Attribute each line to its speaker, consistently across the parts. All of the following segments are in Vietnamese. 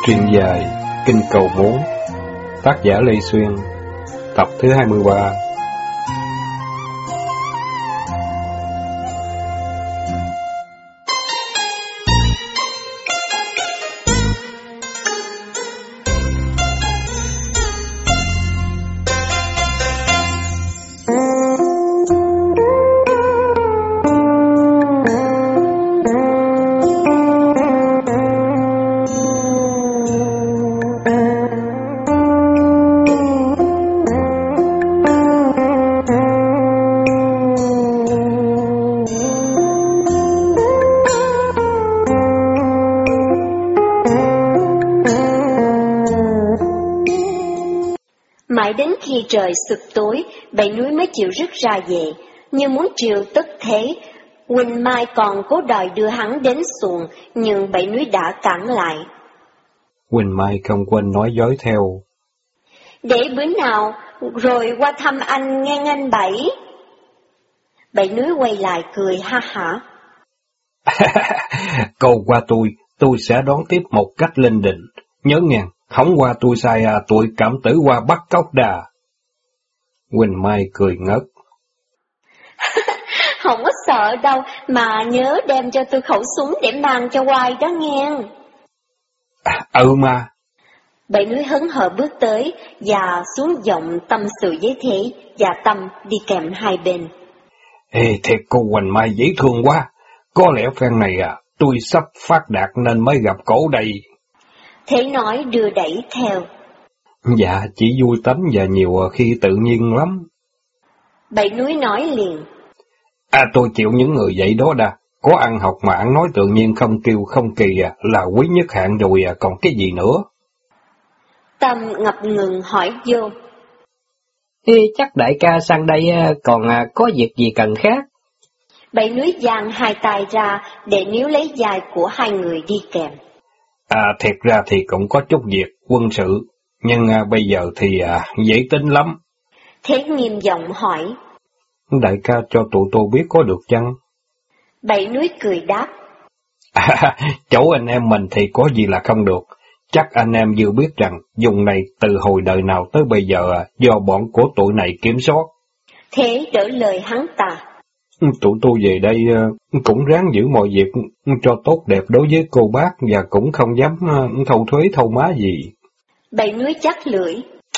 Speaker 1: Truyện dài Kinh Cầu 4, tác giả Lê Xuyên, tập thứ 23.
Speaker 2: Mãi đến khi trời sụp tối, Bảy Núi mới chịu rứt ra về, như muốn triều tức thế. Quỳnh Mai còn cố đòi đưa hắn đến xuồng, nhưng Bảy Núi đã cản lại.
Speaker 1: Quỳnh Mai không quên nói dối theo.
Speaker 2: Để bữa nào rồi qua thăm anh nghe anh Bảy. Bảy Núi quay lại cười ha hả.
Speaker 1: Câu qua tôi sẽ đón tiếp một cách linh đình. Nhớ nghe, không qua tôi sai tụi cảm tử qua bắt cóc đà. Quỳnh Mai cười ngất.
Speaker 2: Không có sợ đâu, mà nhớ đem cho tôi khẩu súng để mang cho Hoài đó nghe.
Speaker 1: Mà.
Speaker 2: Bảy Núi hớn hở bước tới và xuống giọng tâm sự với Thế và Tâm đi kèm hai bên.
Speaker 1: Ê, thiệt cô Quỳnh Mai dễ thương quá. Có lẽ phen này tôi sắp phát đạt nên mới gặp cổ đây.
Speaker 2: Thế nói đưa đẩy theo.
Speaker 1: Dạ, chỉ vui tánh và nhiều khi tự nhiên lắm.
Speaker 2: Bảy Núi nói liền.
Speaker 1: Tôi chịu những người vậy đó đà. Có ăn học mà ăn nói tự nhiên không kiêu không kỳ là quý nhất hạng rồi còn cái gì nữa.
Speaker 2: Tâm ngập ngừng hỏi vô.
Speaker 3: Chắc đại ca sang đây còn có việc gì cần khác.
Speaker 2: Bảy Núi giang hai tay ra để níu lấy vai của hai người đi kèm.
Speaker 1: Thiệt ra thì cũng có chút việc quân sự, nhưng bây giờ thì dễ tính lắm.
Speaker 2: Thế nghiêm giọng hỏi.
Speaker 1: Đại ca cho tụi tôi biết có được chăng?
Speaker 2: Bảy Núi cười đáp.
Speaker 1: Chỗ anh em mình thì có gì là không được. Chắc anh em vừa biết rằng vùng này từ hồi đời nào tới bây giờ do bọn của tụi này kiểm soát.
Speaker 2: Thế đỡ lời hắn ta.
Speaker 1: Tụi tôi về đây cũng ráng giữ mọi việc cho tốt đẹp đối với cô bác và cũng không dám thâu thuế thâu má gì.
Speaker 2: Bảy Núi chắc lưỡi.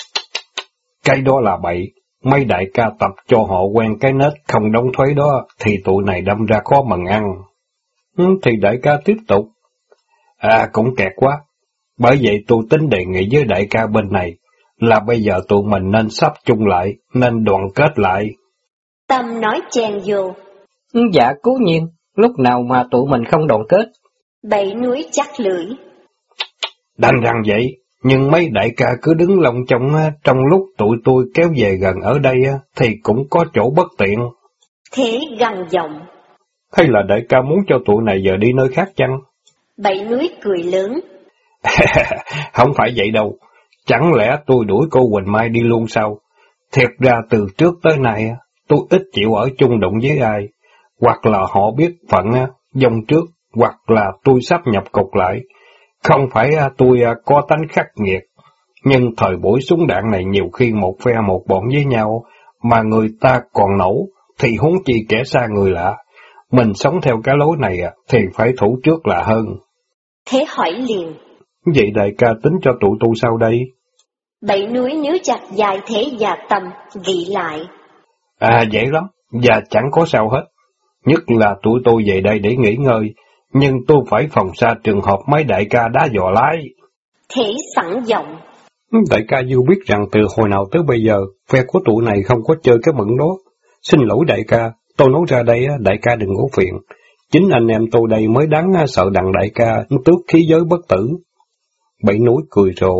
Speaker 1: Cái đó là bậy. Mấy đại ca tập cho họ quen cái nết không đóng thuế đó thì tụi này đâm ra khó mần ăn. Thì đại ca tiếp tục. Cũng kẹt quá. Bởi vậy tôi tính đề nghị với đại ca bên này là bây giờ tụi mình nên sắp chung lại, nên đoàn kết lại.
Speaker 2: Tâm nói chen vô.
Speaker 3: Dạ cố nhiên, lúc nào mà tụi mình không đoàn kết.
Speaker 2: Bảy Núi chắc lưỡi.
Speaker 1: Đành rằng vậy, nhưng mấy đại ca cứ đứng lòng trong lúc tụi tôi kéo về gần ở đây thì cũng có chỗ bất tiện.
Speaker 2: Thế gằn giọng.
Speaker 1: Hay là đại ca muốn cho tụi này giờ đi nơi khác chăng?
Speaker 2: Bảy Núi cười lớn.
Speaker 1: Không phải vậy đâu, chẳng lẽ tôi đuổi cô Quỳnh Mai đi luôn sao? Thiệt ra từ trước tới nay tôi ít chịu ở chung đụng với ai, hoặc là họ biết phận dòng trước, hoặc là tôi sắp nhập cục lại. Không phải tôi có tánh khắc nghiệt, nhưng thời buổi súng đạn này nhiều khi một phe một bọn với nhau, mà người ta còn nổ, thì huống chi kẻ xa người lạ. Mình sống theo cái lối này thì phải thủ trước là hơn.
Speaker 2: Thế hỏi liền.
Speaker 1: Vậy đại ca tính cho tụi tôi sao đây?
Speaker 2: Bảy Núi níu chặt vai Thế và Tâm, ghi lại.
Speaker 1: Dễ lắm, và chẳng có sao hết. Nhất là tụi tôi về đây để nghỉ ngơi, nhưng tôi phải phòng xa trường hợp mấy đại ca đá dò lái.
Speaker 2: Thế sẵn giọng.
Speaker 1: Đại ca dù biết rằng từ hồi nào tới bây giờ, phe của tụi này không có chơi cái mận đó. Xin lỗi đại ca, tôi nói ra đây đại ca đừng có phiền. Chính anh em tôi đây mới đáng sợ đặng đại ca tước khí giới bất tử. Bảy Núi cười rộ.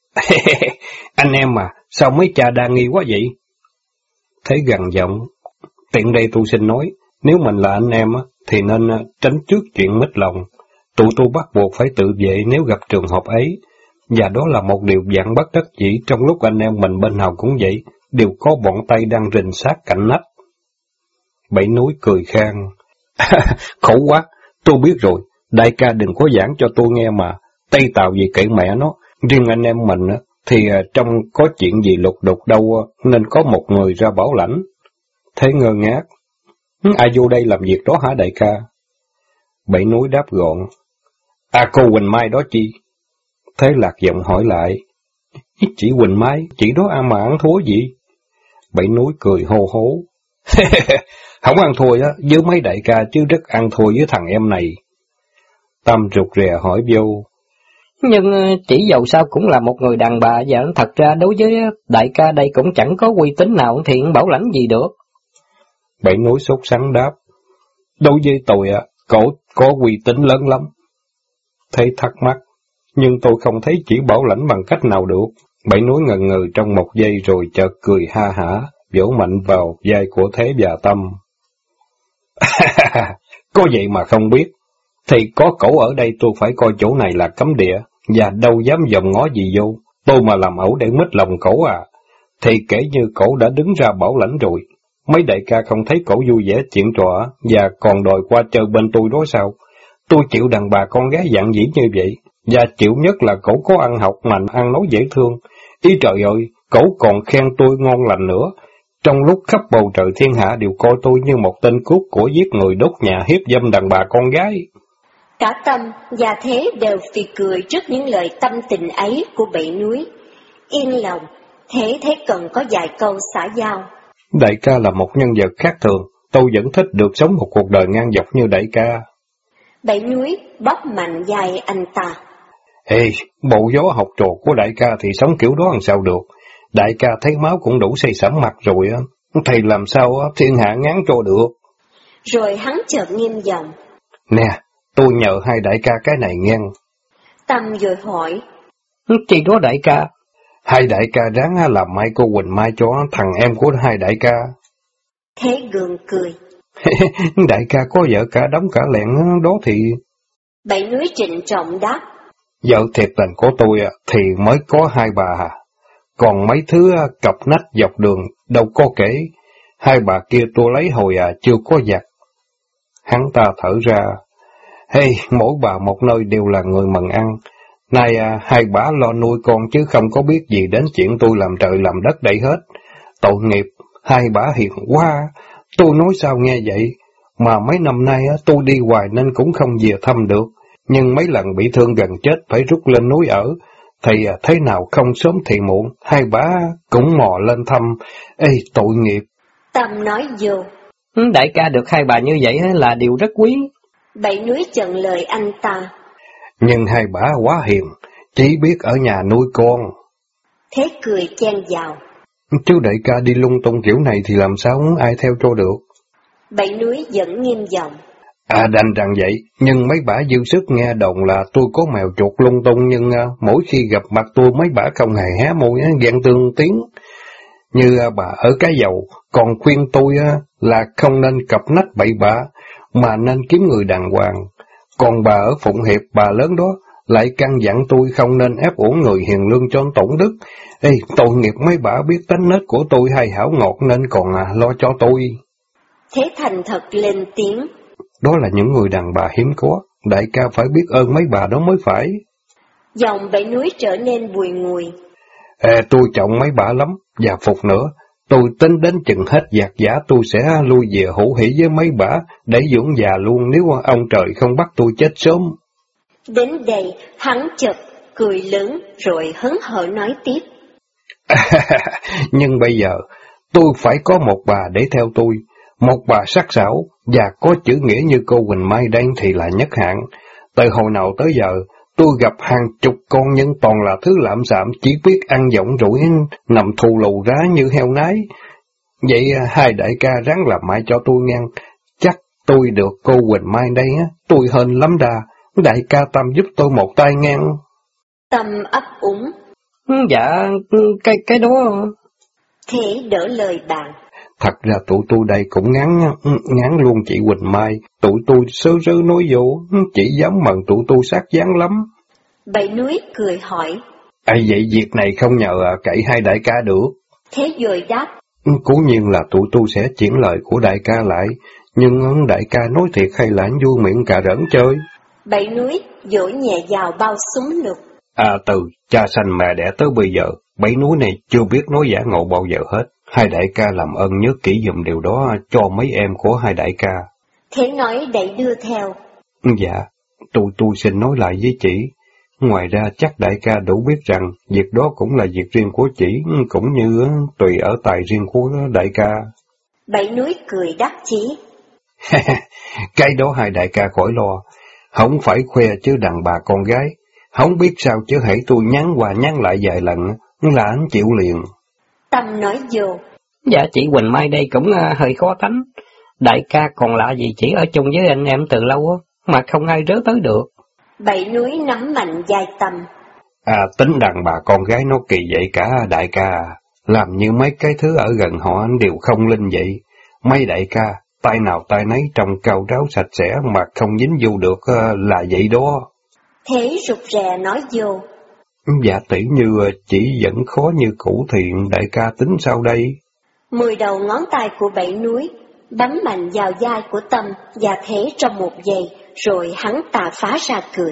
Speaker 1: Anh em mà, sao mấy cha đa nghi quá vậy? Thế gằn giọng. Tiện đây tôi xin nói, nếu mình là anh em thì nên tránh trước chuyện mít lòng. Tụi tôi bắt buộc phải tự vệ nếu gặp trường hợp ấy. Và đó là một điều dạng bất đắc dĩ trong lúc anh em mình bên nào cũng vậy, đều có bọn Tây đang rình sát cạnh nách. Bảy Núi cười khang. Khổ quá, tôi biết rồi, đại ca đừng có giảng cho tôi nghe mà. Tây Tàu gì kệ mẹ nó, riêng anh em mình thì trong có chuyện gì lục đục đâu nên có một người ra bảo lãnh. Thế ngơ ngác. Ai vô đây làm việc đó hả đại ca? Bảy Núi đáp gọn. Cô Quỳnh Mai đó chi? Thế Lạc giọng hỏi lại. Chỉ Quỳnh Mai, chỉ đó mà ăn thua gì? Bảy Núi cười hô hố. Không ăn thua á, với mấy đại ca chứ rất ăn thua với thằng em này. Tâm rụt rè hỏi vô.
Speaker 3: Nhưng chỉ dầu sao cũng là một người đàn bà, và thật ra đối với đại ca đây cũng chẳng có uy tín nào thì bảo lãnh gì được.
Speaker 1: Bảy Núi sốt sắng đáp. Đối với tôi cổ có uy tín lớn lắm. Thấy thắc mắc, nhưng tôi không thấy chỉ bảo lãnh bằng cách nào được. Bảy Núi ngần ngừ trong một giây rồi chợt cười ha hả, vỗ mạnh vào vai của Thế và Tâm. Có vậy mà không biết, thì có cổ ở đây tôi phải coi chỗ này là cấm địa, và đâu dám dòm ngó gì vô. Tôi mà làm ẩu để mít lòng cổ thì kể như cổ đã đứng ra bảo lãnh rồi. Mấy đại ca không thấy cổ vui vẻ chuyện trò và còn đòi qua chơi bên tôi đó sao? Tôi chịu đàn bà con gái dạng dĩ như vậy, và chịu nhất là cổ có ăn học mạnh, ăn nói dễ thương. Ý trời ơi, cổ còn khen tôi ngon lành nữa. Trong lúc khắp bầu trời thiên hạ đều coi tôi như một tên cướp của giết người, đốt nhà, hiếp dâm đàn bà con gái.
Speaker 2: Cả Tâm và Thế đều phì cười trước những lời tâm tình ấy của Bảy Núi. Yên lòng, Thế thấy cần có vài câu xã giao.
Speaker 1: Đại ca là một nhân vật khác thường, tôi vẫn thích được sống một cuộc đời ngang dọc như đại ca.
Speaker 2: Bảy Núi bóp mạnh vai anh ta.
Speaker 1: Ê, bộ gió học trò của đại ca thì sống kiểu đó làm sao được? Đại ca thấy máu cũng đủ xây sẩm mặt rồi thì làm sao thiên hạ ngán cho được?
Speaker 2: Rồi hắn chợt nghiêm giọng.
Speaker 1: Nè, tôi nhờ hai đại ca cái này nghe.
Speaker 2: Tâm rồi hỏi.
Speaker 3: Chi đó đại ca?
Speaker 1: Hai đại ca ráng làm mai cô Quỳnh Mai cho thằng em của hai đại ca.
Speaker 2: Thế gượng cười.
Speaker 1: Đại ca có vợ cả đống cả lẹn đó thì...
Speaker 2: Bảy Núi trịnh trọng đáp.
Speaker 1: Vợ thiệt tình của tôi thì mới có hai bà còn mấy thứ cặp nách dọc đường đâu có kể. Hai bà kia tôi lấy hồi chưa có giặt. Hắn ta thở ra. Hey, mỗi bà một nơi đều là người mần ăn. Nay hai bà lo nuôi con chứ không có biết gì đến chuyện tôi làm trời làm đất đây hết. Tội nghiệp, hai bà hiền quá. Tôi nói sao nghe vậy, mà mấy năm nay tôi đi hoài nên cũng không về thăm được. Nhưng mấy lần bị thương gần chết phải rút lên núi ở, thì thế nào không sớm thì muộn, hai bà cũng mò lên thăm. Ê, tội nghiệp.
Speaker 2: Tâm nói vô.
Speaker 3: Đại ca được hai bà như vậy là điều rất quý.
Speaker 2: Bảy Núi chặn lời anh ta.
Speaker 1: Nhưng hai bà quá hiền, chỉ biết ở nhà nuôi con.
Speaker 2: Thế cười chen vào.
Speaker 1: Chứ đại ca đi lung tung kiểu này thì làm sao ai theo cho được?
Speaker 2: Bảy Núi vẫn nghiêm giọng.
Speaker 1: Đành rằng vậy, nhưng mấy bả dư sức nghe đồn là tôi có mèo chuột lung tung, nhưng mỗi khi gặp mặt tôi mấy bả không hề hé môi ghen tương tiếng. Như bà ở Cái Dầu còn khuyên tôi là không nên cặp nách bậy bạ, mà nên kiếm người đàng hoàng. Còn bà ở Phụng Hiệp, bà lớn đó, lại căn dặn tôi không nên ép uổng người hiền lương cho tổn đức. Ê, tội nghiệp mấy bả biết tánh nết của tôi hay hảo ngọt nên còn lo cho tôi.
Speaker 2: Thế thành thật lên tiếng.
Speaker 1: Đó là những người đàn bà hiếm có, đại ca phải biết ơn mấy bà đó mới phải.
Speaker 2: Giọng Bảy Núi trở nên bùi ngùi.
Speaker 1: Tôi trọng mấy bà lắm, và phục nữa. Tôi tính đến chừng hết dạt giả tôi sẽ lui về hữu hỷ với mấy bà, để dưỡng già luôn nếu ông trời không bắt tôi chết sớm.
Speaker 2: Đến đây, hắn chợt cười lớn rồi hớn hở nói tiếp.
Speaker 1: Nhưng bây giờ, tôi phải có một bà để theo tôi. Một bà sắc sảo và có chữ nghĩa như cô Quỳnh Mai đây thì là nhất hạng. Từ hồi nào tới giờ, tôi gặp hàng chục con nhưng toàn là thứ lạm xạm, chỉ biết ăn giọng rủi, nằm thù lù rá như heo nái. Vậy hai đại ca ráng làm mãi cho tôi ngang. Chắc tôi được cô Quỳnh Mai đây tôi hên lắm đà. Đại ca Tâm giúp tôi một tay ngang.
Speaker 2: Tâm ấp úng.
Speaker 3: Dạ, cái đó...
Speaker 2: Thế đỡ lời bạn.
Speaker 1: Thật ra tụi tôi đây cũng ngán luôn chị Quỳnh Mai. Tụi tôi sớ rớ nói vô, chỉ dám mần tụi tôi sát dáng lắm.
Speaker 2: Bảy Núi cười hỏi.
Speaker 1: Vậy việc này không nhờ cậy hai đại ca được.
Speaker 2: Thế rồi đáp.
Speaker 1: Cố nhiên là tụi tôi sẽ chuyển lời của đại ca lại, nhưng đại ca nói thiệt hay là vui miệng cà rỡn chơi?
Speaker 2: Bảy núi vỗ nhẹ vào bao súng lục.
Speaker 1: Từ cha sanh mẹ đẻ tới bây giờ, Bảy núi này chưa biết nói giả ngộ bao giờ hết. Hai đại ca làm ơn nhớ kỹ giùm điều đó cho mấy em của hai đại ca.
Speaker 2: Thế nói đẩy đưa theo.
Speaker 1: Dạ, tôi xin nói lại với chị. Ngoài ra chắc đại ca đủ biết rằng việc đó cũng là việc riêng của chị, cũng như tùy ở tài riêng của đại ca.
Speaker 2: Bảy núi cười đắc chí.
Speaker 1: Cái đó hai đại ca khỏi lo, không phải khoe chứ đàn bà con gái. Không biết sao chứ hãy tôi nhắn qua nhắn lại vài lần là anh chịu liền.
Speaker 2: Tâm nói vô.
Speaker 3: Dạ chị Quỳnh Mai đây cũng hơi khó tánh. Đại ca còn lạ gì chỉ ở chung với anh em từ lâu á, mà không ai rớ tới được.
Speaker 2: Bảy núi nắm mạnh vai Tâm.
Speaker 1: Tính đàn bà con gái nó kỳ vậy cả đại ca. Làm như mấy cái thứ ở gần họ anh đều không linh vậy. Mấy đại ca, tay nào tay nấy trông cao ráo sạch sẽ mà không dính vô được là vậy đó.
Speaker 2: Thế rụt rè nói vô.
Speaker 1: Dạ tỷ như chỉ vẫn khó như cũ thì đại ca tính sao đây?
Speaker 2: 10 đầu ngón tay của bảy núi bấm mạnh vào vai của Tâm và Thế trong một giây, rồi hắn ta phá ra cười.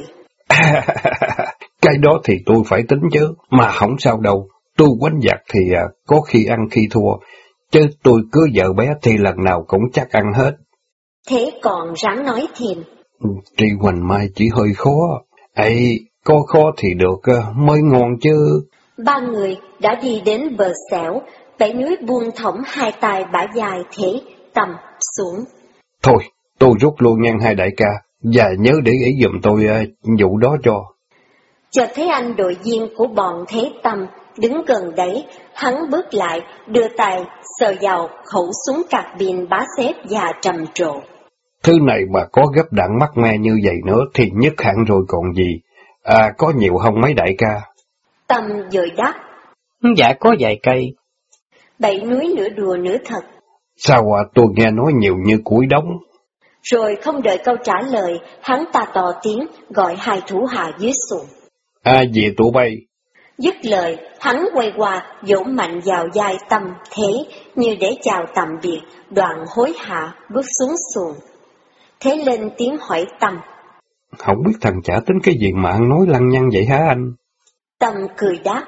Speaker 1: Cái đó thì tôi phải tính chứ, mà không sao đâu. Tôi quánh giặc thì có khi ăn khi thua, chứ tôi cưới vợ bé thì lần nào cũng chắc ăn hết.
Speaker 2: Thế còn ráng nói thêm.
Speaker 1: Tri Huỳnh Mai chỉ hơi khó. Ấy, có khó thì được mới ngon chứ.
Speaker 2: Ba người đã đi đến bờ xẻo, bảy núi buông thõng hai tay bả vai Thế, Tâm xuống.
Speaker 1: Thôi, tôi rút luôn nha hai đại ca, và nhớ để ý giùm tôi vụ đó cho.
Speaker 2: Chợt thấy anh đội viên của bọn Thế Tâm đứng gần đấy, hắn bước lại, đưa tay sờ vào khẩu súng carbine bá xếp và trầm trồ.
Speaker 1: Thứ này mà có gấp đạn mắc me như vậy nữa thì nhất hẳn rồi còn gì. Có nhiều không mấy đại ca?
Speaker 2: Tâm dội đáp.
Speaker 3: Dạ có vài cây.
Speaker 2: Bảy núi nửa đùa nửa thật.
Speaker 1: Sao tôi nghe nói nhiều như củi đống.
Speaker 2: Rồi không đợi câu trả lời, hắn ta to tiếng gọi hai thủ hạ dưới xuồng.
Speaker 1: Về tụi bay.
Speaker 2: Dứt lời, hắn quay qua vỗ mạnh vào vai Tâm Thế như để chào tạm biệt, đoạn hối hả bước xuống xuồng. Thế lên tiếng hỏi Tâm.
Speaker 1: Không biết thằng chả tính cái gì mà ăn nói lăng nhăng vậy hả anh?
Speaker 2: Tâm cười đáp.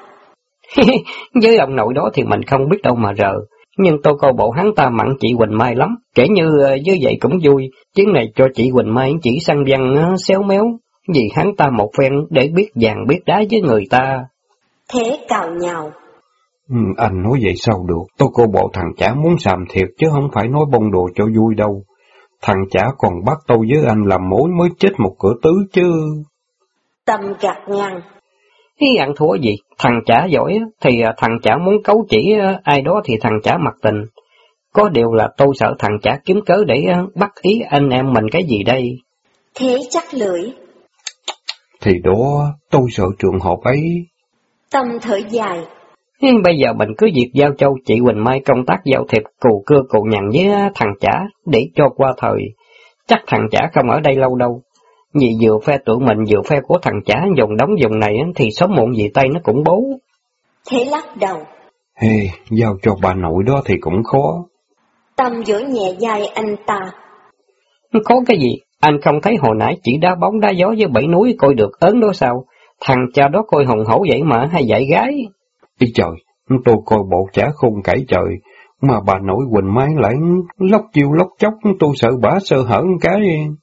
Speaker 3: Với ông nội đó thì mình không biết đâu mà rờ. Nhưng tôi coi bộ hắn ta mặn chị Quỳnh Mai lắm, kể như như vậy cũng vui. Chuyến này cho chị Quỳnh Mai chỉ săn văn xéo méo, vì hắn ta một phen để biết vàng biết đá với người ta.
Speaker 2: Thế cào nhào.
Speaker 1: Anh nói vậy sao được, tôi coi bộ thằng chả muốn xàm thiệt chứ không phải nói bông đồ cho vui đâu. Thằng chả còn bắt tôi với anh làm mối mới chết một cửa tứ chứ.
Speaker 2: Tâm gạt ngang.
Speaker 3: Ý ăn thua gì, thằng chả giỏi thì thằng chả muốn cấu chỉ ai đó thì thằng chả mặc tình. Có điều là tôi sợ thằng chả kiếm cớ để bắt ý anh em mình cái gì đây.
Speaker 2: Thế chắc lưỡi.
Speaker 1: Thì đó, tôi sợ trường hợp ấy.
Speaker 2: Tâm thở dài.
Speaker 3: Bây giờ mình cứ việc giao cho chị Quỳnh Mai công tác giao thiệp cù cưa cù nhằn với thằng chả để cho qua thời. Chắc thằng chả không ở đây lâu đâu. Vì vừa phe tụi mình vừa phe của thằng chả dùng đóng dùng này thì sớm muộn gì tay nó cũng bố.
Speaker 2: Thế lắc đầu.
Speaker 1: Giao cho bà nội đó thì cũng khó.
Speaker 2: Tâm vỗ nhẹ vai anh ta.
Speaker 3: Khó cái gì? Anh không thấy hồi nãy chỉ đá bóng đá gió với bảy núi coi được ớn đó sao? Thằng cha đó coi hùng hổ vậy mà hay dạy gái.
Speaker 1: Ý trời, tôi coi bộ chả khôn cãi trời, mà bà nội Quỳnh Mai lại lóc chiêu lóc chóc, tôi sợ bả sơ hở cái.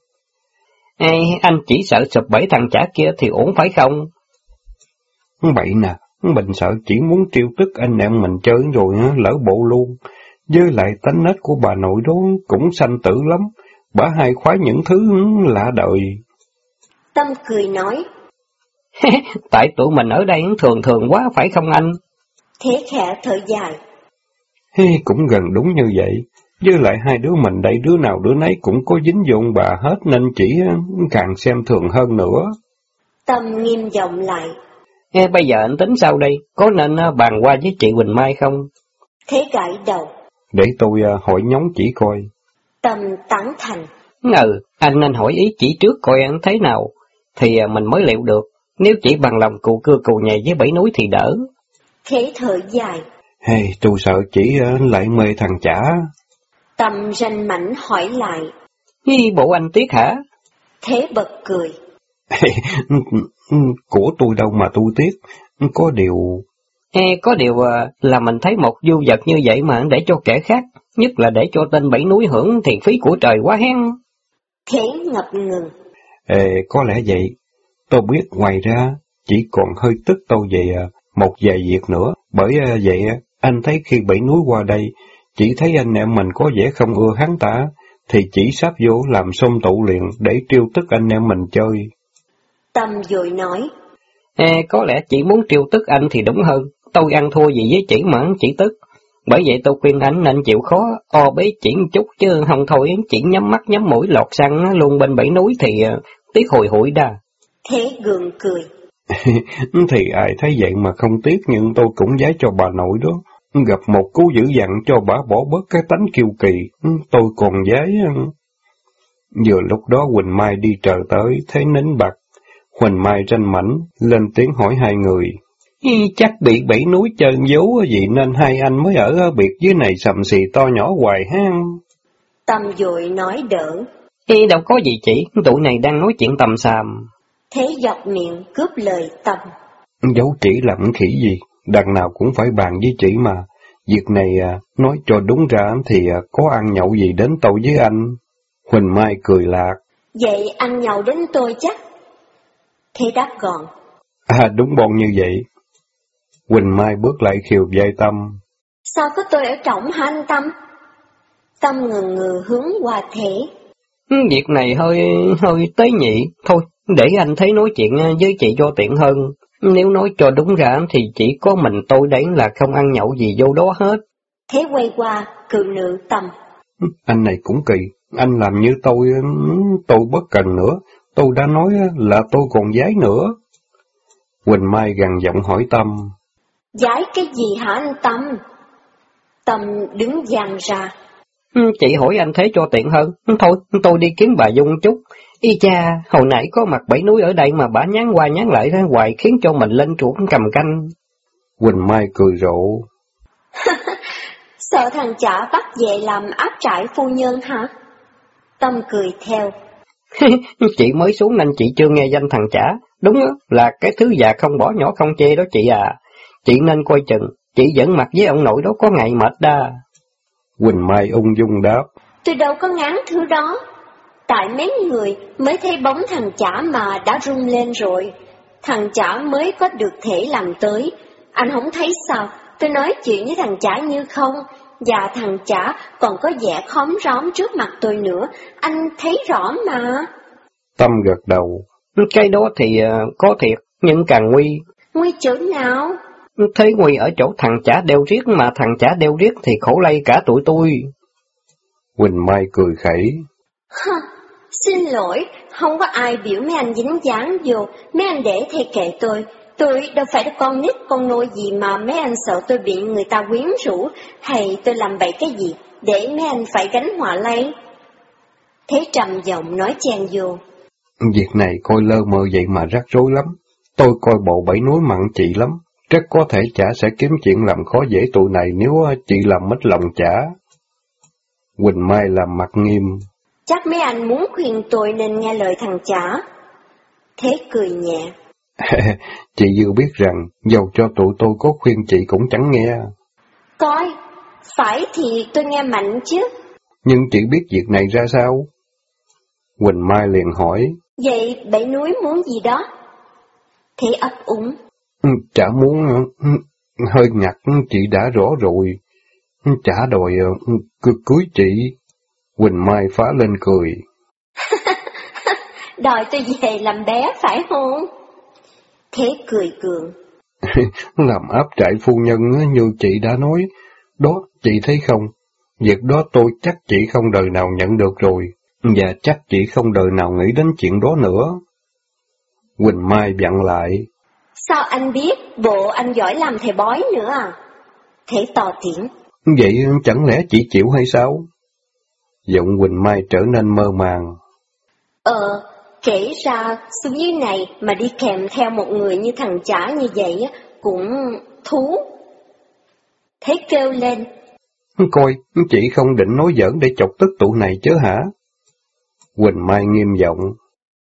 Speaker 3: Anh chỉ sợ sụp bẫy thằng chả kia thì ổn phải không?
Speaker 1: Bậy nè, mình sợ chỉ muốn trêu tức anh em mình chơi rồi lỡ bộ luôn. Với lại tánh nết của bà nội đó cũng sanh tử lắm, bả hay khoái những thứ lạ đời.
Speaker 2: Tâm cười nói.
Speaker 3: Tại tụi mình ở đây thường thường quá phải không anh?
Speaker 2: Thế khẽ thở dài.
Speaker 1: Cũng gần đúng như vậy. Với lại hai đứa mình đây đứa nào đứa nấy cũng có dính dụng bà hết nên chỉ càng xem thường hơn nữa.
Speaker 2: Tâm nghiêm giọng lại.
Speaker 3: Bây giờ anh tính sao đây? Có nên bàn qua với chị Quỳnh Mai không?
Speaker 2: Thế gãi đầu.
Speaker 1: Để tôi hỏi nhóm chỉ coi.
Speaker 2: Tâm tán thành.
Speaker 3: Anh nên hỏi ý chỉ trước coi anh thế nào, thì mình mới liệu được. Nếu chỉ bằng lòng cù cưa cù nhầy với bảy núi thì đỡ.
Speaker 2: Thế thở dài.
Speaker 1: Tôi sợ chỉ lại mê thằng chả.
Speaker 2: Tâm ranh mảnh hỏi lại.
Speaker 3: Bộ anh tiếc hả?
Speaker 2: Thế bật cười.
Speaker 1: Của tôi đâu mà tôi tiếc, có điều...
Speaker 3: Có điều là mình thấy một du vật như vậy mà để cho kẻ khác, nhất là để cho tên Bảy Núi hưởng thì phí của trời quá hen.
Speaker 2: Thế ngập ngừng.
Speaker 1: Có lẽ vậy. Tôi biết ngoài ra, chỉ còn hơi tức tôi về một vài việc nữa. Bởi vậy, anh thấy khi Bảy Núi qua đây, chỉ thấy anh em mình có vẻ không ưa hắn ta, thì chỉ sắp vô làm xông tụ liền để trêu tức anh em mình chơi.
Speaker 2: Tâm vội nói.
Speaker 3: Có lẽ chỉ muốn trêu tức anh thì đúng hơn. Tôi ăn thua gì với chỉ mà chỉ tức. Bởi vậy tôi khuyên anh nên chịu khó o bế chỉ một chút, chứ không thôi chỉ nhắm mắt nhắm mũi lọt sang luôn bên Bảy Núi thì tiếc hồi hụi đa.
Speaker 2: Thế gượng cười.
Speaker 1: Thì ai thấy vậy mà không tiếc, nhưng tôi cũng vái cho bà nội đó. Gặp một cú dữ dằn cho bà bỏ bớt cái tánh kiêu kỳ, tôi còn vái. Vừa lúc đó Huỳnh Mai đi chờ tới, thấy nín bặt. Huỳnh Mai ranh mảnh, lên tiếng hỏi hai người. Chắc bị Bảy Núi trơn vố gì nên hai anh mới ở biệt dưới này sầm xì to nhỏ hoài ha.
Speaker 2: Tâm vội nói đỡ.
Speaker 3: Đâu có gì chị, tụi này đang nói chuyện tầm xàm.
Speaker 2: Thế dọc miệng cướp lời Tâm.
Speaker 1: Giấu chỉ làm khỉ gì, đằng nào cũng phải bàn với chị mà. Việc này nói cho đúng ra thì có ăn nhậu gì đến tôi với anh. Huỳnh Mai cười lạc.
Speaker 2: Vậy ăn nhậu đến tôi chắc. Thế đáp gọn.
Speaker 1: Đúng bon như vậy. Huỳnh Mai bước lại khiều vai Tâm.
Speaker 2: Sao có tôi ở trọng hả anh Tâm? Tâm ngừng ngừ hướng qua Thế.
Speaker 3: Việc này hơi tế nhị. Thôi, để anh thấy nói chuyện với chị cho tiện hơn. Nếu nói cho đúng ra thì chỉ có mình tôi đấy là không ăn nhậu gì vô đó hết.
Speaker 2: Thế quay qua, cự nữ Tâm.
Speaker 1: Anh này cũng kỳ, anh làm như tôi bất cần nữa. Tôi đã nói là tôi còn vái nữa. Huỳnh Mai gằn giọng hỏi Tâm.
Speaker 2: Vái cái gì hả anh Tâm? Tâm đứng dàn ra.
Speaker 3: Chị hỏi anh thế cho tiện hơn. Thôi, tôi đi kiếm bà Dung chút. Y cha, hồi nãy có mặt Bảy Núi ở đây mà bà nhắn qua nhắn lại ra hoài khiến cho mình lên chuột cầm canh.
Speaker 1: Huỳnh Mai cười rộ.
Speaker 2: Sợ thằng chả bắt về làm áp trại phu nhân hả? Tâm cười theo.
Speaker 3: Chị mới xuống nên chị chưa nghe danh thằng chả. Đúng là cái thứ già không bỏ nhỏ không chê đó chị à. Chị nên coi chừng, chị dẫn mặt với ông nội đó có ngày mệt đa.
Speaker 1: Huỳnh Mai ung dung đáp.
Speaker 2: Tôi đâu có ngán thứ đó. Tại mấy người mới thấy bóng thằng chả mà đã rung lên rồi. Thằng chả mới có được thể làm tới. Anh không thấy sao? Tôi nói chuyện với thằng chả như không. Và thằng chả còn có vẻ khóm róm trước mặt tôi nữa. Anh thấy rõ mà.
Speaker 1: Tâm gật đầu.
Speaker 3: Cái đó thì có thiệt, nhưng càng nguy.
Speaker 2: Nguy chỗ nào?
Speaker 3: Thế nguy ở chỗ thằng chả đeo riết, mà thằng chả đeo riết thì khổ lây cả tụi tôi.
Speaker 1: Huỳnh Mai cười khẩy.
Speaker 2: Xin lỗi, không có ai biểu mấy anh dính dáng vô, mấy anh để thay kệ tôi. Tôi đâu phải là con nít con nôi gì mà mấy anh sợ tôi bị người ta quyến rũ, hay tôi làm bậy cái gì, để mấy anh phải gánh họa lây. Thế trầm giọng nói chen vô.
Speaker 1: Việc này coi lơ mơ vậy mà rắc rối lắm. Tôi coi bộ Bảy Núi mặn chị lắm. Rất có thể chả sẽ kiếm chuyện làm khó dễ tụi này nếu chị làm mất lòng chả. Huỳnh Mai làm mặt nghiêm.
Speaker 2: Chắc mấy anh muốn khuyên tôi nên nghe lời thằng chả. Thế cười nhẹ.
Speaker 1: Chị vừa biết rằng, dầu cho tụi tôi có khuyên chị cũng chẳng nghe.
Speaker 2: Coi, phải thì tôi nghe mạnh chứ.
Speaker 1: Nhưng chị biết việc này ra sao? Huỳnh Mai liền hỏi.
Speaker 2: Vậy Bảy Núi muốn gì đó? Thế ấp úng.
Speaker 1: Chả muốn, hơi ngặt, chị đã rõ rồi. Chả đòi cưới chị. Huỳnh Mai phá lên cười.
Speaker 2: Đòi tôi về làm bé phải không? Thế cười cường.
Speaker 1: Làm áp trại phu nhân như chị đã nói. Đó, chị thấy không? Việc đó tôi chắc chị không đời nào nhận được rồi. Và chắc chị không đời nào nghĩ đến chuyện đó nữa. Huỳnh Mai vặn lại.
Speaker 2: Sao anh biết? Bộ anh giỏi làm thầy bói nữa à? Thế tò tiếng.
Speaker 1: Vậy chẳng lẽ chị chịu hay sao? Giọng Huỳnh Mai trở nên mơ màng.
Speaker 2: Kể ra xuống dưới này mà đi kèm theo một người như thằng chả như vậy cũng thú. Thế kêu lên.
Speaker 1: Coi, chị không định nói giỡn để chọc tức tụi này chứ hả? Huỳnh Mai nghiêm giọng.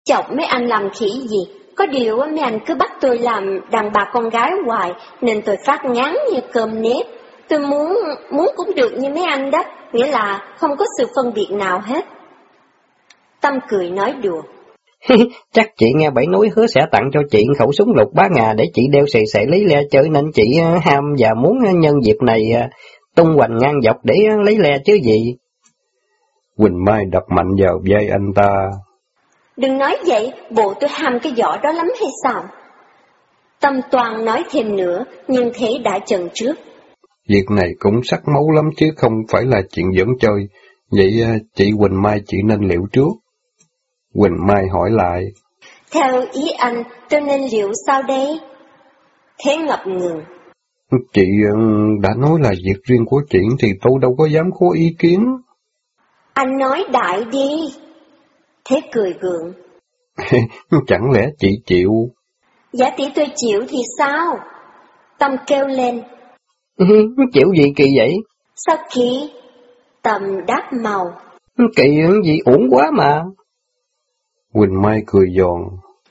Speaker 2: Chọc mấy anh làm khỉ gì? Có điều mấy anh cứ bắt tôi làm đàn bà con gái hoài, nên tôi phát ngán như cơm nếp. Tôi muốn cũng được như mấy anh đó, nghĩa là không có sự phân biệt nào hết. Tâm cười nói đùa.
Speaker 3: Chắc chị nghe Bảy Núi hứa sẽ tặng cho chị khẩu súng lục bá ngà để chị đeo xì xì lấy le chơi, nên chị ham và muốn nhân dịp này tung hoành ngang dọc để lấy le chứ gì.
Speaker 1: Quỳnh Mai đập mạnh vào vai anh ta.
Speaker 2: Đừng nói vậy, bộ tôi ham cái vỏ đó lắm hay sao? Tâm Toàn nói thêm nữa, nhưng thế đã chần trước.
Speaker 1: Việc này cũng sắc máu lắm chứ không phải là chuyện giỡn chơi. Vậy chị Quỳnh Mai chị nên liệu trước. Quỳnh Mai hỏi lại.
Speaker 2: Theo ý anh, tôi nên liệu sao đây? Thế ngập ngừng.
Speaker 1: Chị đã nói là việc riêng của chị thì tôi đâu có dám có ý kiến.
Speaker 2: Anh nói đại đi. Thế cười gượng.
Speaker 1: Chẳng lẽ chị chịu?
Speaker 2: Giả tỷ tôi chịu thì sao? Tâm kêu lên.
Speaker 3: Chịu gì kỳ vậy?
Speaker 2: Sao kỳ? Tâm đáp màu.
Speaker 3: Kỳ gì uổng quá mà.
Speaker 1: Quỳnh Mai cười giòn.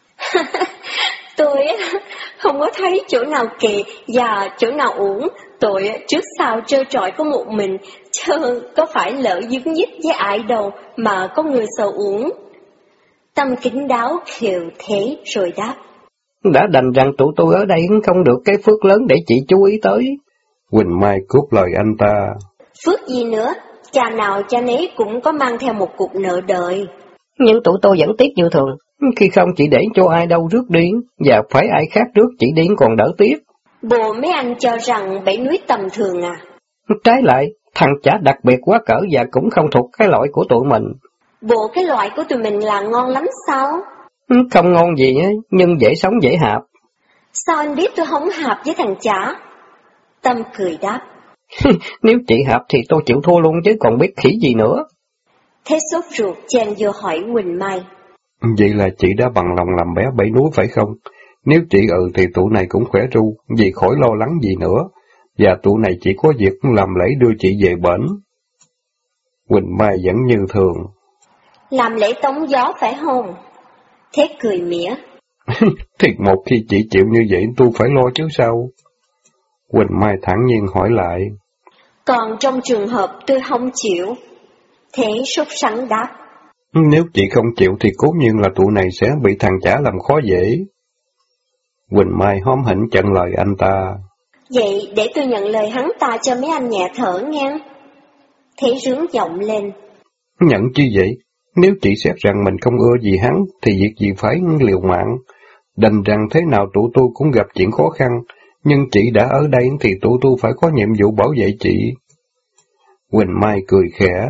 Speaker 2: Tôi không có thấy chỗ nào kỳ và chỗ nào uổng. Tôi trước sau trơ trọi có một mình, chứ có phải lỡ dính dít với ai đâu mà có người sợ uổng. Tâm kín đáo khều thế rồi đáp.
Speaker 3: Đã đành rằng tụi tôi ở đây không được cái phước lớn để chị chú ý tới.
Speaker 1: Quỳnh Mai cướp lời anh ta.
Speaker 2: Phước gì nữa, cha nào cha nấy cũng có mang theo một cục nợ đời.
Speaker 3: Nhưng tụi tôi vẫn tiếc như thường, khi không chị để cho ai đâu rước điên, và phải ai khác rước chị điên còn đỡ tiếc.
Speaker 2: Bộ mấy anh cho rằng Bảy Núi tầm thường à?
Speaker 3: Trái lại, thằng chả đặc biệt quá cỡ và cũng không thuộc cái loại của tụi mình.
Speaker 2: Bộ cái loại của tụi mình là ngon lắm sao?
Speaker 3: Không ngon gì, nhưng dễ sống dễ hạp.
Speaker 2: Sao anh biết tôi không hạp với thằng chả? Tâm cười đáp.
Speaker 3: Nếu chị hạp thì tôi chịu thua luôn chứ còn biết khỉ gì nữa.
Speaker 2: Thế sốt ruột chen vô hỏi Quỳnh Mai.
Speaker 1: Vậy là chị đã bằng lòng làm bé Bảy Núi phải không? Nếu chị thì tụi này cũng khỏe ru, vì khỏi lo lắng gì nữa. Và tụi này chỉ có việc làm lễ đưa chị về bển. Quỳnh Mai vẫn như thường.
Speaker 2: Làm lễ tống gió phải không? Thế cười mỉa.
Speaker 1: Thiệt một khi chị chịu như vậy tôi phải lo chứ sao? Quỳnh Mai thản nhiên hỏi lại.
Speaker 2: Còn trong trường hợp tôi không chịu? Thế sốt sắng đáp.
Speaker 1: Nếu chị không chịu thì cố nhiên là tụi này sẽ bị thằng chả làm khó dễ. Quỳnh Mai hóm hỉnh chặn lời anh ta.
Speaker 2: Vậy để tôi nhận lời hắn ta cho mấy anh nhẹ thở nghe. Thế rướng giọng lên.
Speaker 1: Nhận chi vậy? Nếu chị xét rằng mình không ưa gì hắn, thì việc gì phải liều mạng. Đành rằng thế nào tụi tôi cũng gặp chuyện khó khăn, nhưng chị đã ở đây thì tụi tôi phải có nhiệm vụ bảo vệ chị. Quỳnh Mai cười khẽ.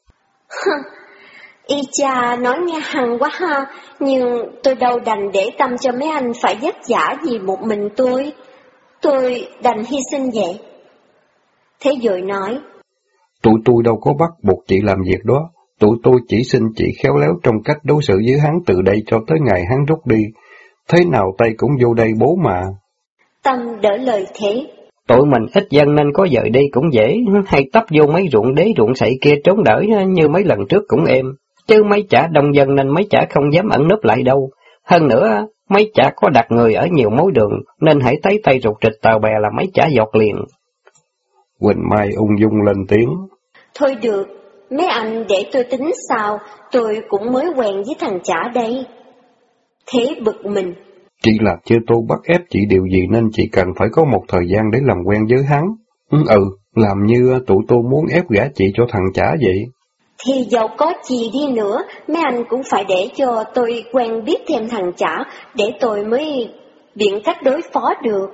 Speaker 2: Y cha nói nghe hăng quá ha, nhưng tôi đâu đành để tâm cho mấy anh phải vất vả gì một mình tôi. Tôi đành hy sinh vậy. Thế rồi nói.
Speaker 1: Tụi tôi đâu có bắt buộc chị làm việc đó. Tụi tôi chỉ xin chị khéo léo trong cách đối xử với hắn từ đây cho tới ngày hắn rút đi. Thế nào tay cũng vô đây bố mà.
Speaker 2: Tâm đỡ lời thế.
Speaker 3: Tụi mình ít dân nên có dời đi cũng dễ, hay tấp vô mấy ruộng đế ruộng sậy kia trốn đỡ như mấy lần trước cũng êm. Chứ mấy chả đông dân nên mấy chả không dám ẩn núp lại đâu. Hơn nữa, mấy chả có đặt người ở nhiều mối đường, nên hãy thấy tay rụt trịch tàu bè là mấy chả giọt liền.
Speaker 1: Quỳnh Mai ung dung lên tiếng.
Speaker 2: Thôi được, mấy anh để tôi tính sao, tôi cũng mới quen với thằng chả đây. Thế bực mình.
Speaker 1: Chị là chưa tôi bắt ép chị điều gì nên chị cần phải có một thời gian để làm quen với hắn. Làm như tụi tôi muốn ép gả chị cho thằng chả vậy.
Speaker 2: Thì dẫu có gì đi nữa, mấy anh cũng phải để cho tôi quen biết thêm thằng chả, để tôi mới biện cách đối phó được.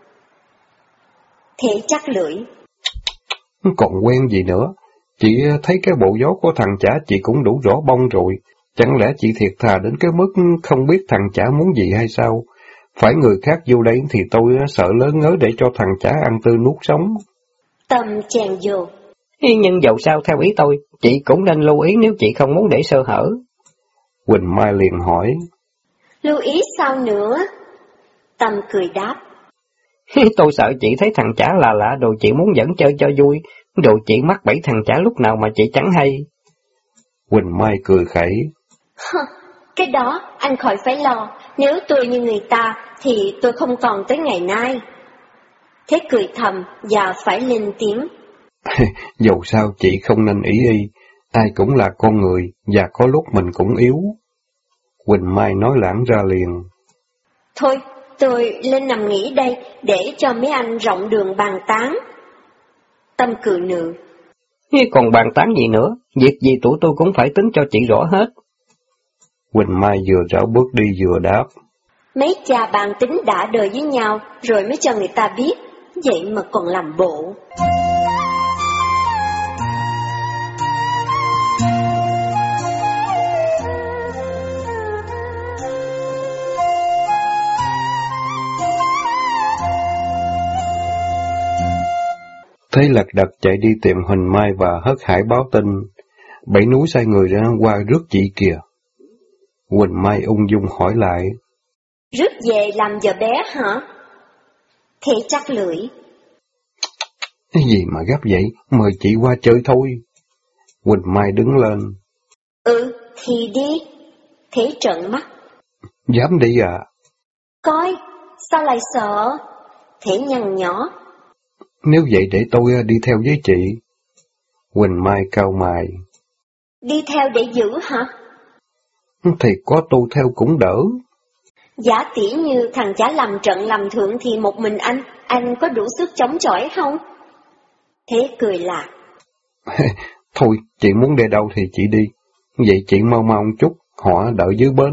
Speaker 2: Thế chắc lưỡi.
Speaker 1: Còn quen gì nữa? Chị thấy cái bộ gió của thằng chả chị cũng đủ rõ bông rồi. Chẳng lẽ chị thiệt thà đến cái mức không biết thằng chả muốn gì hay sao? Phải người khác vô đây thì tôi sợ lớn ngớ để cho thằng chả ăn tươi nuốt sống.
Speaker 2: Tâm chèn vô.
Speaker 3: Nhưng dẫu sao theo ý tôi, chị cũng nên lưu ý nếu chị không muốn để sơ hở.
Speaker 1: Quỳnh Mai liền hỏi.
Speaker 2: Lưu ý sao nữa? Tâm cười đáp.
Speaker 3: Tôi sợ chị thấy thằng chả là lạ rồi chị muốn dẫn chơi cho vui, rồi chị mắc bẫy thằng chả lúc nào mà chị chẳng hay.
Speaker 1: Quỳnh Mai cười khẩy.
Speaker 2: Cái đó anh khỏi phải lo, nếu tôi như người ta thì tôi không còn tới ngày nay. Thế cười thầm và phải lên tiếng.
Speaker 1: Dầu sao chị không nên ý y, ai cũng là con người và có lúc mình cũng yếu. Quỳnh Mai nói lãng ra liền.
Speaker 2: Thôi, tôi lên nằm nghỉ đây để cho mấy anh rộng đường bàn tán. Tâm cự nữ.
Speaker 3: Còn bàn tán gì nữa, việc gì tụi tôi cũng phải tính cho chị rõ hết.
Speaker 1: Quỳnh Mai vừa rảo bước đi vừa đáp.
Speaker 2: Mấy cha bạn tính đã đời với nhau rồi mới cho người ta biết, vậy mà còn làm bộ.
Speaker 1: Thế lật đật chạy đi tìm Huỳnh Mai và hớt hải báo tin. Bảy núi sai người ra qua rước chị kìa. Huỳnh Mai ung dung hỏi lại.
Speaker 2: Rước về làm vợ bé hả? Thế chắc lưỡi.
Speaker 1: Cái gì mà gấp vậy, mời chị qua chơi thôi. Huỳnh Mai đứng lên.
Speaker 2: Thì đi. Thế trợn mắt.
Speaker 1: Dám đi à?
Speaker 2: Coi, sao lại sợ? Thế nhăn nhó.
Speaker 1: Nếu vậy để tôi đi theo với chị. Huỳnh Mai cau mày.
Speaker 2: Đi theo để giữ hả?
Speaker 1: Thì có tôi theo cũng đỡ.
Speaker 2: Giả tỉ như thằng chả làm trận làm thượng thì một mình anh có đủ sức chống chọi không? Thế cười lạc.
Speaker 1: Thôi, chị muốn đi đâu thì chị đi. Vậy chị mau mau một chút, họ đợi dưới bến.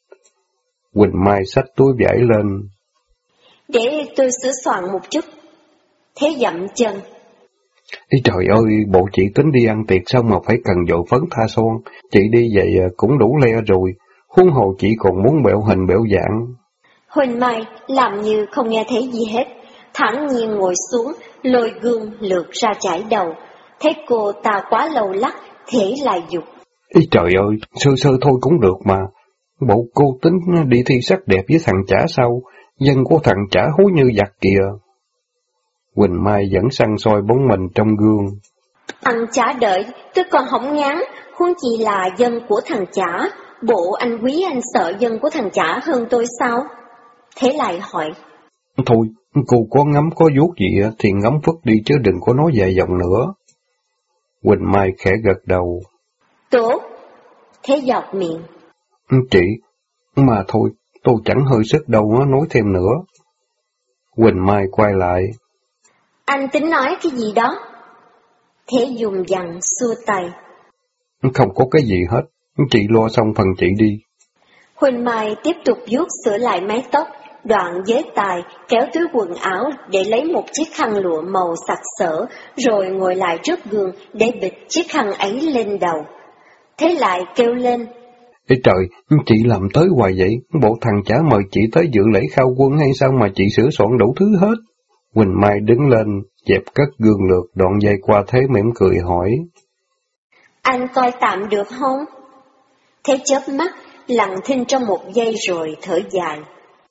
Speaker 1: Huỳnh Mai xách túi vải lên.
Speaker 2: Để tôi sửa soạn một chút. Thế dậm chân.
Speaker 1: Ý trời ơi, bộ chị tính đi ăn tiệc sao mà phải cần dội phấn tha son. Chị đi vậy cũng đủ le rồi, huống hồ chị còn muốn bẹo hình bẹo dạng.
Speaker 2: Huỳnh Mai làm như không nghe thấy gì hết, thản nhiên ngồi xuống, lôi gương lượt ra chải đầu. Thấy cô ta quá lâu lắc, thế lại dục.
Speaker 1: Ý trời ơi, sơ sơ thôi cũng được mà. Bộ cô tính đi thi sắc đẹp với thằng chả sao, dân của thằng chả hối như giặc kìa. Huỳnh Mai vẫn săn soi bóng mình trong gương.
Speaker 2: Anh chả đợi, tôi còn hổng ngán, huống chi là dân của thằng chả. Bộ anh quý anh sợ dân của thằng chả hơn tôi sao? Thế lại hỏi.
Speaker 1: Thôi, cô có ngắm có vuốt gì thì ngắm phất đi chứ đừng có nói dài dòng nữa. Huỳnh Mai khẽ gật đầu.
Speaker 2: Tốt. Thế giọt miệng.
Speaker 1: Chị, mà thôi, tôi chẳng hơi sức đâu nói thêm nữa. Huỳnh Mai quay lại.
Speaker 2: Anh tính nói cái gì đó? Thế dùng dằn xua tay.
Speaker 1: Không có cái gì hết, chị lo xong phần chị đi.
Speaker 2: Huỳnh Mai tiếp tục vuốt sửa lại mái tóc, đoạn giới tài, kéo túi quần áo để lấy một chiếc khăn lụa màu sặc sỡ, rồi ngồi lại trước gương để bịt chiếc khăn ấy lên đầu. Thế lại kêu lên.
Speaker 1: Ê trời, chị làm tới hoài vậy, bộ thằng chả mời chị tới dự lễ khao quân hay sao mà chị sửa soạn đủ thứ hết. Huỳnh Mai đứng lên, dẹp cất gương lượt, đoạn dây qua thế mỉm cười hỏi.
Speaker 2: Anh coi tạm được không? Thế chớp mắt, lặng thinh trong một giây rồi thở dài.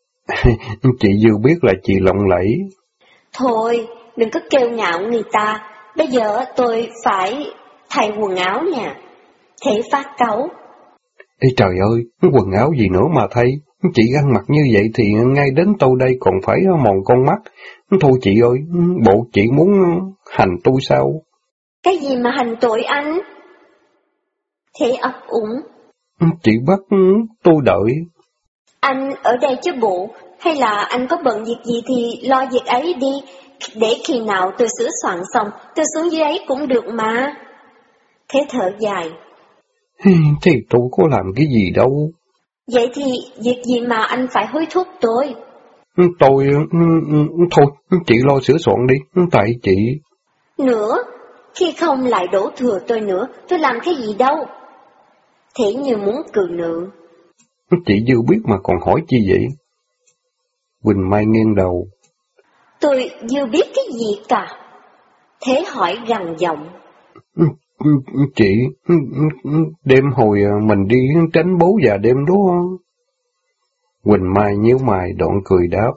Speaker 1: Chị vừa biết là chị lộng lẫy.
Speaker 2: Thôi, đừng có kêu ngạo người ta, bây giờ tôi phải thay quần áo nè. Thế phát cáu.
Speaker 1: Ê trời ơi, quần áo gì nữa mà thay, chị ăn mặc như vậy thì ngay đến tôi đây còn phải mòn con mắt. Thôi chị ơi, bộ chị muốn hành tôi sao?
Speaker 2: Cái gì mà hành tội anh? Thế ấp úng.
Speaker 1: Chị bắt tôi đợi.
Speaker 2: Anh ở đây chứ bộ, hay là anh có bận việc gì thì lo việc ấy đi, để khi nào tôi sửa soạn xong, tôi xuống dưới ấy cũng được mà. Thế thở dài.
Speaker 1: Thì tôi có làm cái gì đâu.
Speaker 2: Vậy thì việc gì mà anh phải hối thúc tôi?
Speaker 1: Tôi... Thôi, chị lo sửa soạn đi, tại chị...
Speaker 2: Nữa, khi không lại đổ thừa tôi nữa, tôi làm cái gì đâu. Thế như muốn cự nữ.
Speaker 1: Chị vừa biết mà còn hỏi chi vậy? Huỳnh Mai nghiêng đầu.
Speaker 2: Tôi chưa biết cái gì cả. Thế hỏi gằn giọng.
Speaker 1: Chị, đêm hồi mình đi tránh bố già đêm đó. Huỳnh Mai nhíu mày đoạn cười đáp.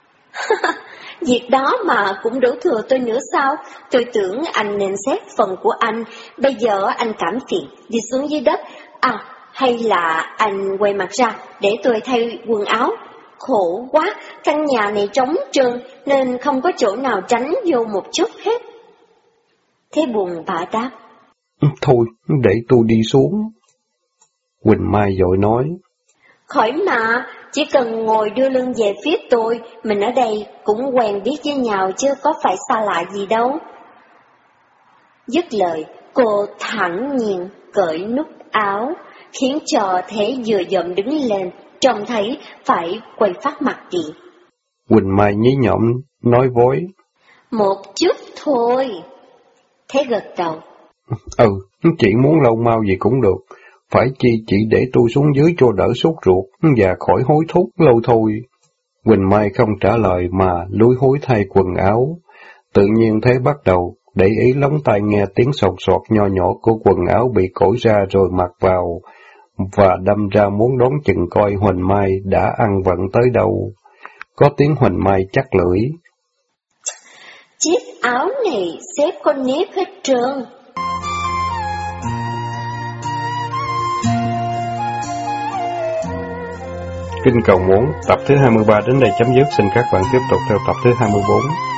Speaker 2: Việc đó mà cũng đổ thừa tôi nữa sao? Tôi tưởng anh nên xét phần của anh. Bây giờ anh cảm phiền, đi xuống dưới đất. À, Hay là anh quay mặt ra để tôi thay quần áo? Khổ quá, căn nhà này trống trơn nên không có chỗ nào tránh vô một chút hết. Thế Bùn bả đáp.
Speaker 1: Thôi, để tôi đi xuống. Quỳnh Mai vội nói.
Speaker 2: Khỏi mà, chỉ cần ngồi đưa lưng về phía tôi, mình ở đây cũng quen biết với nhau chứ có phải xa lạ gì đâu. Dứt lời, cô thẳng nhiên cởi nút áo, khiến cho Thế vừa dậm đứng lên, trông thấy phải quay phát mặt đi.
Speaker 1: Quỳnh Mai nhí nhõm, nói vối.
Speaker 2: Một chút thôi. Thế gật đầu.
Speaker 1: Chị muốn lâu mau gì cũng được. Phải chi chị để tôi xuống dưới cho đỡ sốt ruột và khỏi hối thúc lâu thôi. Quỳnh Mai không trả lời mà lúi húi thay quần áo. Tự nhiên Thế bắt đầu để ý lóng tai nghe tiếng sột soạt nho nhỏ của quần áo bị cởi ra rồi mặc vào, và đâm ra muốn đón chừng coi Huỳnh Mai đã ăn vận tới đâu. Có tiếng Huỳnh Mai chắc lưỡi.
Speaker 2: Chiếc áo này xếp con nếp hết trơn.
Speaker 1: Kinh cầu muốn, tập thứ 23 đến đây chấm dứt. Xin các bạn tiếp tục theo tập thứ 24.